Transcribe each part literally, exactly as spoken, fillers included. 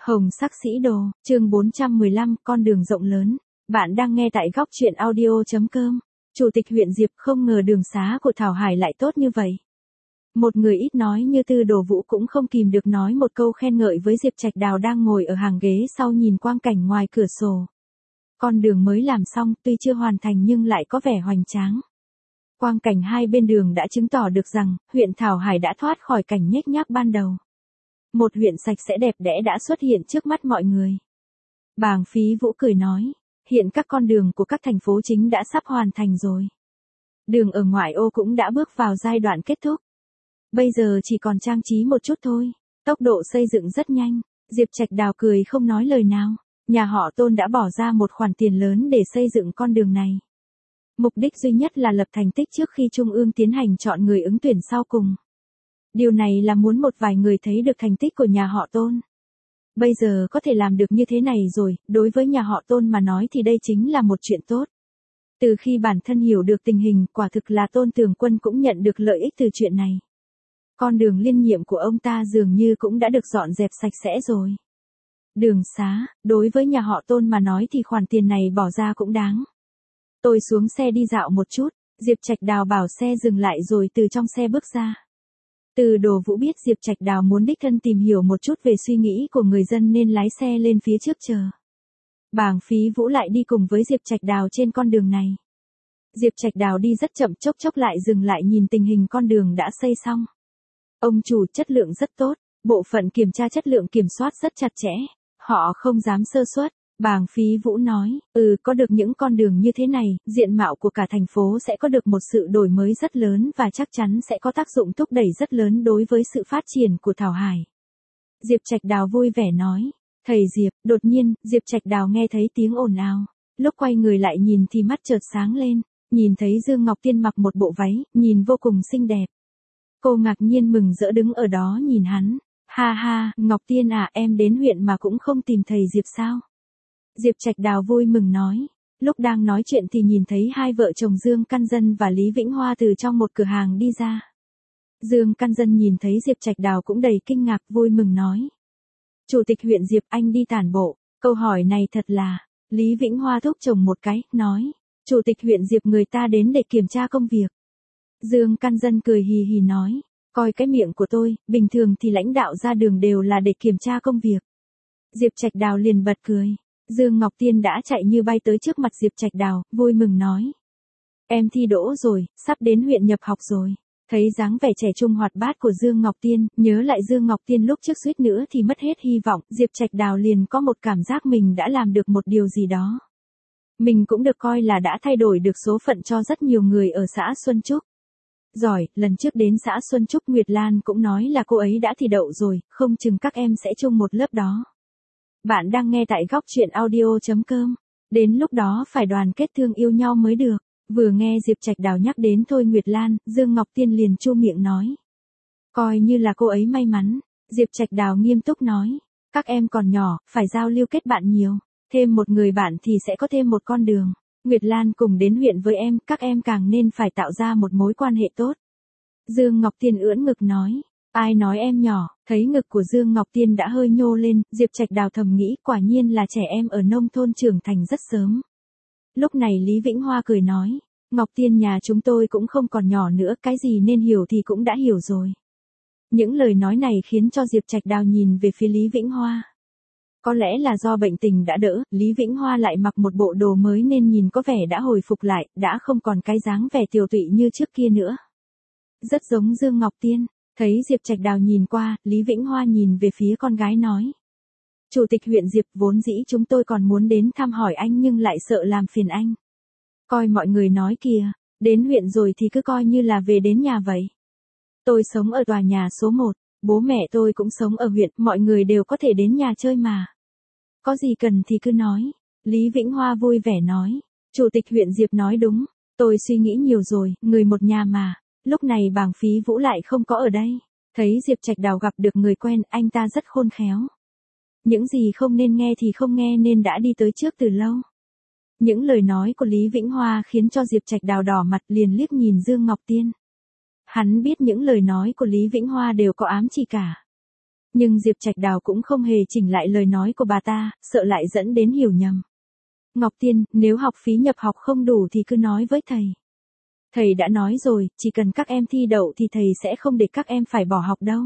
Hồng sắc sĩ đồ, chương bốn trăm mười lăm, con đường rộng lớn. Bạn đang nghe tại góc truyện audio.com. Chủ tịch huyện Diệp không ngờ đường xá của Thảo Hải lại tốt như vậy. Một người ít nói như Tư Đồ Vũ cũng không kìm được nói một câu khen ngợi với Diệp Trạch Đào đang ngồi ở hàng ghế sau nhìn quang cảnh ngoài cửa sổ. Con đường mới làm xong tuy chưa hoàn thành nhưng lại có vẻ hoành tráng. Quang cảnh hai bên đường đã chứng tỏ được rằng huyện Thảo Hải đã thoát khỏi cảnh nhếch nhác ban đầu. Một huyện sạch sẽ đẹp đẽ đã xuất hiện trước mắt mọi người. Bàng Phí Vũ cười nói, hiện các con đường của các thành phố chính đã sắp hoàn thành rồi. Đường ở ngoại ô cũng đã bước vào giai đoạn kết thúc. Bây giờ chỉ còn trang trí một chút thôi, tốc độ xây dựng rất nhanh. Diệp Trạch Đào cười không nói lời nào, nhà họ Tôn đã bỏ ra một khoản tiền lớn để xây dựng con đường này. Mục đích duy nhất là lập thành tích trước khi Trung ương tiến hành chọn người ứng tuyển sau cùng. Điều này là muốn một vài người thấy được thành tích của nhà họ Tôn. Bây giờ có thể làm được như thế này rồi, đối với nhà họ Tôn mà nói thì đây chính là một chuyện tốt. Từ khi bản thân hiểu được tình hình, quả thực là Tôn Tường Quân cũng nhận được lợi ích từ chuyện này. Con đường liên nhiệm của ông ta dường như cũng đã được dọn dẹp sạch sẽ rồi. Đường xá, đối với nhà họ Tôn mà nói thì khoản tiền này bỏ ra cũng đáng. Tôi xuống xe đi dạo một chút, Diệp Trạch Đào bảo xe dừng lại rồi từ trong xe bước ra. Từ Đồ Vũ biết Diệp Trạch Đào muốn đích thân tìm hiểu một chút về suy nghĩ của người dân nên lái xe lên phía trước chờ. Bàng Phí Vũ lại đi cùng với Diệp Trạch Đào trên con đường này. Diệp Trạch Đào đi rất chậm, chốc chốc lại dừng lại nhìn tình hình con đường đã xây xong. Ông chủ, chất lượng rất tốt, bộ phận kiểm tra chất lượng kiểm soát rất chặt chẽ, họ không dám sơ suất. Bàng Phí Vũ nói, ừ, có được những con đường như thế này, diện mạo của cả thành phố sẽ có được một sự đổi mới rất lớn và chắc chắn sẽ có tác dụng thúc đẩy rất lớn đối với sự phát triển của Thảo Hải. Diệp Trạch Đào vui vẻ nói, thầy Diệp, đột nhiên, Diệp Trạch Đào nghe thấy tiếng ồn ào. Lúc quay người lại nhìn thì mắt chợt sáng lên, nhìn thấy Dương Ngọc Tiên mặc một bộ váy, nhìn vô cùng xinh đẹp. Cô ngạc nhiên mừng rỡ đứng ở đó nhìn hắn, ha ha, Ngọc Tiên à, em đến huyện mà cũng không tìm thầy Diệp sao? Diệp Trạch Đào vui mừng nói, lúc đang nói chuyện thì nhìn thấy hai vợ chồng Dương Căn Dân và Lý Vĩnh Hoa từ trong một cửa hàng đi ra. Dương Căn Dân nhìn thấy Diệp Trạch Đào cũng đầy kinh ngạc, vui mừng nói. Chủ tịch huyện Diệp, anh đi tản bộ, câu hỏi này thật là, Lý Vĩnh Hoa thúc chồng một cái, nói, Chủ tịch huyện Diệp người ta đến để kiểm tra công việc. Dương Căn Dân cười hì hì nói, coi cái miệng của tôi, bình thường thì lãnh đạo ra đường đều là để kiểm tra công việc. Diệp Trạch Đào liền bật cười. Dương Ngọc Tiên đã chạy như bay tới trước mặt Diệp Trạch Đào, vui mừng nói. Em thi đỗ rồi, sắp đến huyện nhập học rồi. Thấy dáng vẻ trẻ trung hoạt bát của Dương Ngọc Tiên, nhớ lại Dương Ngọc Tiên lúc trước suýt nữa thì mất hết hy vọng, Diệp Trạch Đào liền có một cảm giác mình đã làm được một điều gì đó. Mình cũng được coi là đã thay đổi được số phận cho rất nhiều người ở xã Xuân Trúc. Giỏi, lần trước đến xã Xuân Trúc Nguyệt Lan cũng nói là cô ấy đã thi đậu rồi, không chừng các em sẽ chung một lớp đó. Bạn đang nghe tại góc truyện audio.com. Đến lúc đó phải đoàn kết thương yêu nhau mới được. Vừa nghe Diệp Trạch Đào nhắc đến Thôi Nguyệt Lan, Dương Ngọc Tiên liền chu miệng nói. Coi như là cô ấy may mắn. Diệp Trạch Đào nghiêm túc nói. Các em còn nhỏ, phải giao lưu kết bạn nhiều. Thêm một người bạn thì sẽ có thêm một con đường. Nguyệt Lan cùng đến huyện với em, các em càng nên phải tạo ra một mối quan hệ tốt. Dương Ngọc Tiên ưỡn ngực nói. Ai nói em nhỏ, thấy ngực của Dương Ngọc Tiên đã hơi nhô lên, Diệp Trạch Đào thầm nghĩ quả nhiên là trẻ em ở nông thôn trưởng thành rất sớm. Lúc này Lý Vĩnh Hoa cười nói, Ngọc Tiên nhà chúng tôi cũng không còn nhỏ nữa, cái gì nên hiểu thì cũng đã hiểu rồi. Những lời nói này khiến cho Diệp Trạch Đào nhìn về phía Lý Vĩnh Hoa. Có lẽ là do bệnh tình đã đỡ, Lý Vĩnh Hoa lại mặc một bộ đồ mới nên nhìn có vẻ đã hồi phục lại, đã không còn cái dáng vẻ tiều tụy như trước kia nữa. Rất giống Dương Ngọc Tiên. Thấy Diệp Trạch Đào nhìn qua, Lý Vĩnh Hoa nhìn về phía con gái nói. Chủ tịch huyện Diệp, vốn dĩ chúng tôi còn muốn đến thăm hỏi anh nhưng lại sợ làm phiền anh. Coi mọi người nói kìa, đến huyện rồi thì cứ coi như là về đến nhà vậy. Tôi sống ở tòa nhà số một, bố mẹ tôi cũng sống ở huyện, mọi người đều có thể đến nhà chơi mà. Có gì cần thì cứ nói. Lý Vĩnh Hoa vui vẻ nói. Chủ tịch huyện Diệp nói đúng, tôi suy nghĩ nhiều rồi, người một nhà mà. Lúc này Bàng Phí Vũ lại không có ở đây. Thấy Diệp Trạch Đào gặp được người quen, anh ta rất khôn khéo. Những gì không nên nghe thì không nghe nên đã đi tới trước từ lâu. Những lời nói của Lý Vĩnh Hoa khiến cho Diệp Trạch Đào đỏ mặt, liền liếc nhìn Dương Ngọc Tiên. Hắn biết những lời nói của Lý Vĩnh Hoa đều có ám chỉ cả. Nhưng Diệp Trạch Đào cũng không hề chỉnh lại lời nói của bà ta, sợ lại dẫn đến hiểu nhầm. Ngọc Tiên, nếu học phí nhập học không đủ thì cứ nói với thầy. Thầy đã nói rồi, chỉ cần các em thi đậu thì thầy sẽ không để các em phải bỏ học đâu.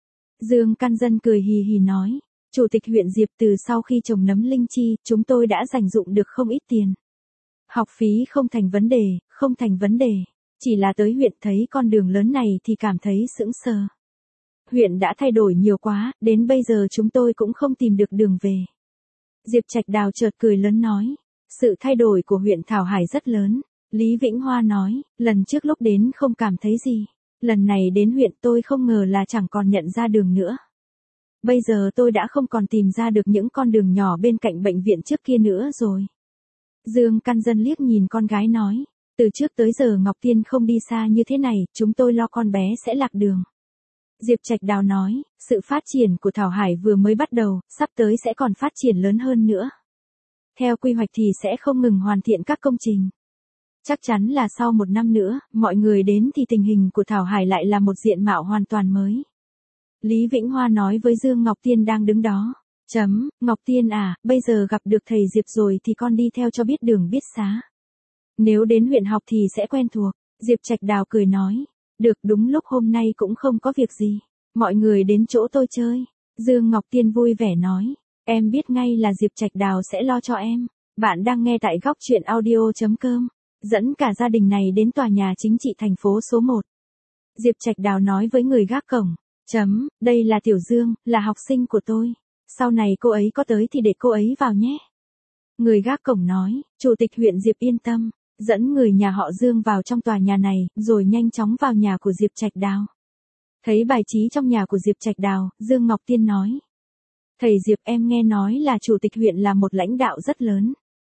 Dương Căn Dân cười hì hì nói. Chủ tịch huyện Diệp, từ sau khi trồng nấm linh chi, chúng tôi đã dành dụm được không ít tiền. Học phí không thành vấn đề, không thành vấn đề. Chỉ là tới huyện thấy con đường lớn này thì cảm thấy sững sờ. Huyện đã thay đổi nhiều quá, đến bây giờ chúng tôi cũng không tìm được đường về. Diệp Trạch Đào chợt cười lớn nói. Sự thay đổi của huyện Thảo Hải rất lớn. Lý Vĩnh Hoa nói, lần trước lúc đến không cảm thấy gì. Lần này đến huyện tôi không ngờ là chẳng còn nhận ra đường nữa. Bây giờ tôi đã không còn tìm ra được những con đường nhỏ bên cạnh bệnh viện trước kia nữa rồi. Dương Căn Dân liếc nhìn con gái nói, từ trước tới giờ Ngọc Tiên không đi xa như thế này, chúng tôi lo con bé sẽ lạc đường. Diệp Trạch Đào nói, sự phát triển của Thảo Hải vừa mới bắt đầu, sắp tới sẽ còn phát triển lớn hơn nữa. Theo quy hoạch thì sẽ không ngừng hoàn thiện các công trình. Chắc chắn là sau một năm nữa, mọi người đến thì tình hình của Thảo Hải lại là một diện mạo hoàn toàn mới. Lý Vĩnh Hoa nói với Dương Ngọc Tiên đang đứng đó. Chấm, Ngọc Tiên à, bây giờ gặp được thầy Diệp rồi thì con đi theo cho biết đường biết xá. Nếu đến huyện học thì sẽ quen thuộc. Diệp Trạch Đào cười nói. Được, đúng lúc hôm nay cũng không có việc gì. Mọi người đến chỗ tôi chơi. Dương Ngọc Tiên vui vẻ nói. Em biết ngay là Diệp Trạch Đào sẽ lo cho em. Bạn đang nghe tại góc truyện audio chấm com. Dẫn cả gia đình này đến tòa nhà chính trị thành phố số một. Diệp Trạch Đào nói với người gác cổng. Chấm, đây là Tiểu Dương, là học sinh của tôi. Sau này cô ấy có tới thì để cô ấy vào nhé. Người gác cổng nói, Chủ tịch huyện Diệp yên tâm, dẫn người nhà họ Dương vào trong tòa nhà này, rồi nhanh chóng vào nhà của Diệp Trạch Đào. Thấy bài trí trong nhà của Diệp Trạch Đào, Dương Ngọc Tiên nói. Thầy Diệp, em nghe nói là Chủ tịch huyện là một lãnh đạo rất lớn.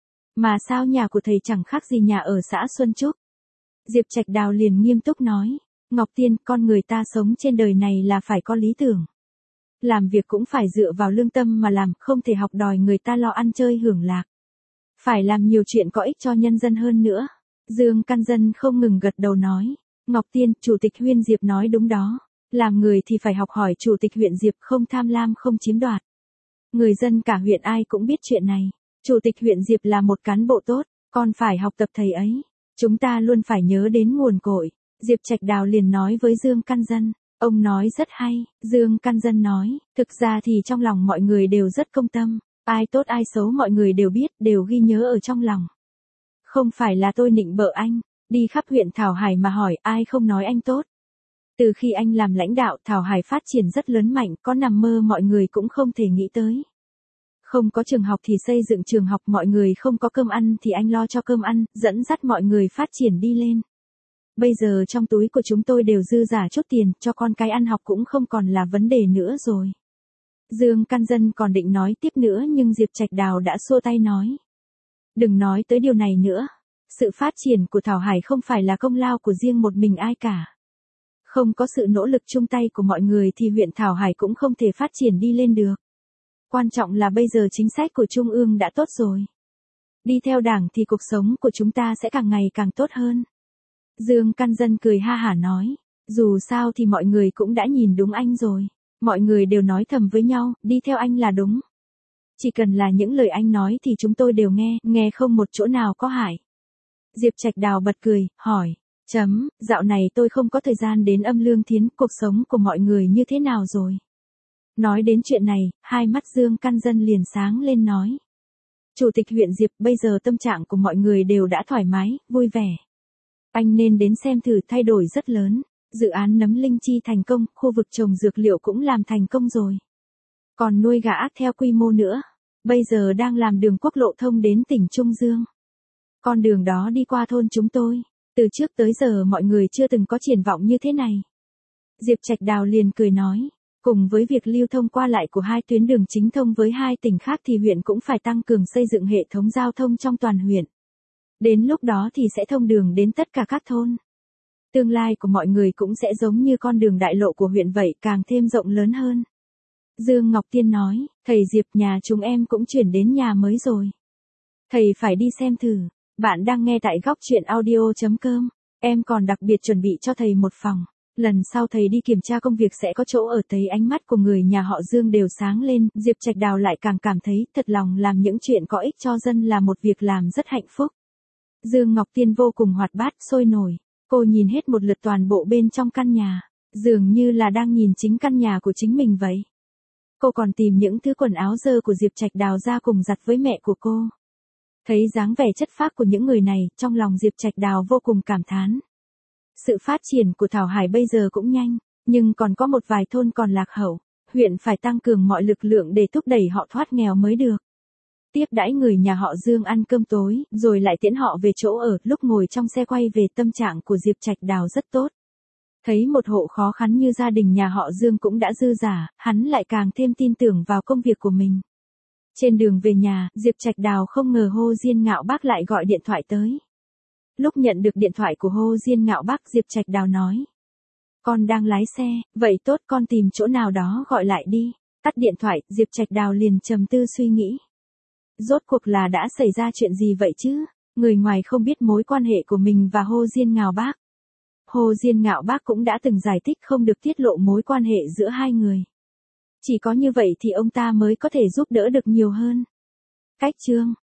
Mà sao nhà của thầy chẳng khác gì nhà ở xã Xuân Trúc? Diệp Trạch Đào liền nghiêm túc nói. Ngọc Tiên, con người ta sống trên đời này là phải có lý tưởng. Làm việc cũng phải dựa vào lương tâm mà làm, không thể học đòi người ta lo ăn chơi hưởng lạc. Phải làm nhiều chuyện có ích cho nhân dân hơn nữa. Dương Căn Dân không ngừng gật đầu nói. Ngọc Tiên, Chủ tịch huyện Diệp nói đúng đó. Làm người thì phải học hỏi Chủ tịch huyện Diệp, không tham lam không chiếm đoạt. Người dân cả huyện ai cũng biết chuyện này. Chủ tịch huyện Diệp là một cán bộ tốt, con phải học tập thầy ấy. Chúng ta luôn phải nhớ đến nguồn cội. Diệp Trạch Đào liền nói với Dương Căn Dân. Ông nói rất hay, Dương Căn Dân nói, thực ra thì trong lòng mọi người đều rất công tâm, ai tốt ai xấu mọi người đều biết, đều ghi nhớ ở trong lòng. Không phải là tôi nịnh bợ anh, đi khắp huyện Thảo Hải mà hỏi ai không nói anh tốt. Từ khi anh làm lãnh đạo, Thảo Hải phát triển rất lớn mạnh, có nằm mơ mọi người cũng không thể nghĩ tới. Không có trường học thì xây dựng trường học, mọi người không có cơm ăn thì anh lo cho cơm ăn, dẫn dắt mọi người phát triển đi lên. Bây giờ trong túi của chúng tôi đều dư giả chút tiền, cho con cái ăn học cũng không còn là vấn đề nữa rồi. Dương Căn Dân còn định nói tiếp nữa nhưng Diệp Trạch Đào đã xua tay nói. Đừng nói tới điều này nữa. Sự phát triển của Thảo Hải không phải là công lao của riêng một mình ai cả. Không có sự nỗ lực chung tay của mọi người thì huyện Thảo Hải cũng không thể phát triển đi lên được. Quan trọng là bây giờ chính sách của Trung ương đã tốt rồi. Đi theo Đảng thì cuộc sống của chúng ta sẽ càng ngày càng tốt hơn. Dương Căn Dân cười ha hả nói, dù sao thì mọi người cũng đã nhìn đúng anh rồi. Mọi người đều nói thầm với nhau, đi theo anh là đúng. Chỉ cần là những lời anh nói thì chúng tôi đều nghe, nghe không một chỗ nào có hại. Diệp Trạch Đào bật cười, hỏi, chấm, dạo này tôi không có thời gian đến Âm Lương Thiến, cuộc sống của mọi người như thế nào rồi? Nói đến chuyện này, hai mắt Dương Căn Dân liền sáng lên nói. Chủ tịch huyện Diệp, bây giờ tâm trạng của mọi người đều đã thoải mái, vui vẻ. Anh nên đến xem thử, thay đổi rất lớn. Dự án nấm linh chi thành công, khu vực trồng dược liệu cũng làm thành công rồi. Còn nuôi gà ác theo quy mô nữa. Bây giờ đang làm đường quốc lộ thông đến tỉnh Trung Dương. Con đường đó đi qua thôn chúng tôi. Từ trước tới giờ mọi người chưa từng có triển vọng như thế này. Diệp Trạch Đào liền cười nói. Cùng với việc lưu thông qua lại của hai tuyến đường chính thông với hai tỉnh khác thì huyện cũng phải tăng cường xây dựng hệ thống giao thông trong toàn huyện. Đến lúc đó thì sẽ thông đường đến tất cả các thôn. Tương lai của mọi người cũng sẽ giống như con đường đại lộ của huyện vậy, càng thêm rộng lớn hơn. Dương Ngọc Tiên nói, thầy Diệp, nhà chúng em cũng chuyển đến nhà mới rồi. Thầy phải đi xem thử. Bạn đang nghe tại góc truyện audio chấm com. Em còn đặc biệt chuẩn bị cho thầy một phòng. Lần sau thầy đi kiểm tra công việc sẽ có chỗ ở. Thấy ánh mắt của người nhà họ Dương đều sáng lên, Diệp Trạch Đào lại càng cảm thấy thật lòng làm những chuyện có ích cho dân là một việc làm rất hạnh phúc. Dương Ngọc Tiên vô cùng hoạt bát, sôi nổi. Cô nhìn hết một lượt toàn bộ bên trong căn nhà, dường như là đang nhìn chính căn nhà của chính mình vậy. Cô còn tìm những thứ quần áo dơ của Diệp Trạch Đào ra cùng giặt với mẹ của cô. Thấy dáng vẻ chất phác của những người này, trong lòng Diệp Trạch Đào vô cùng cảm thán. Sự phát triển của Thảo Hải bây giờ cũng nhanh, nhưng còn có một vài thôn còn lạc hậu, huyện phải tăng cường mọi lực lượng để thúc đẩy họ thoát nghèo mới được. Tiếp đãi người nhà họ Dương ăn cơm tối, rồi lại tiễn họ về chỗ ở. Lúc ngồi trong xe quay về, tâm trạng của Diệp Trạch Đào rất tốt. Thấy một hộ khó khăn như gia đình nhà họ Dương cũng đã dư giả, hắn lại càng thêm tin tưởng vào công việc của mình. Trên đường về nhà, Diệp Trạch Đào không ngờ Hồ Diên Ngạo Bác lại gọi điện thoại tới. Lúc nhận được điện thoại của Hồ Diên Ngạo Bác, Diệp Trạch Đào nói: Con đang lái xe, vậy tốt, con tìm chỗ nào đó gọi lại đi. Tắt điện thoại, Diệp Trạch Đào liền trầm tư suy nghĩ. Rốt cuộc là đã xảy ra chuyện gì vậy chứ? Người ngoài không biết mối quan hệ của mình và Hồ Diên Ngạo Bác. Hồ Diên Ngạo Bác cũng đã từng giải thích không được tiết lộ mối quan hệ giữa hai người. Chỉ có như vậy thì ông ta mới có thể giúp đỡ được nhiều hơn. Cách chương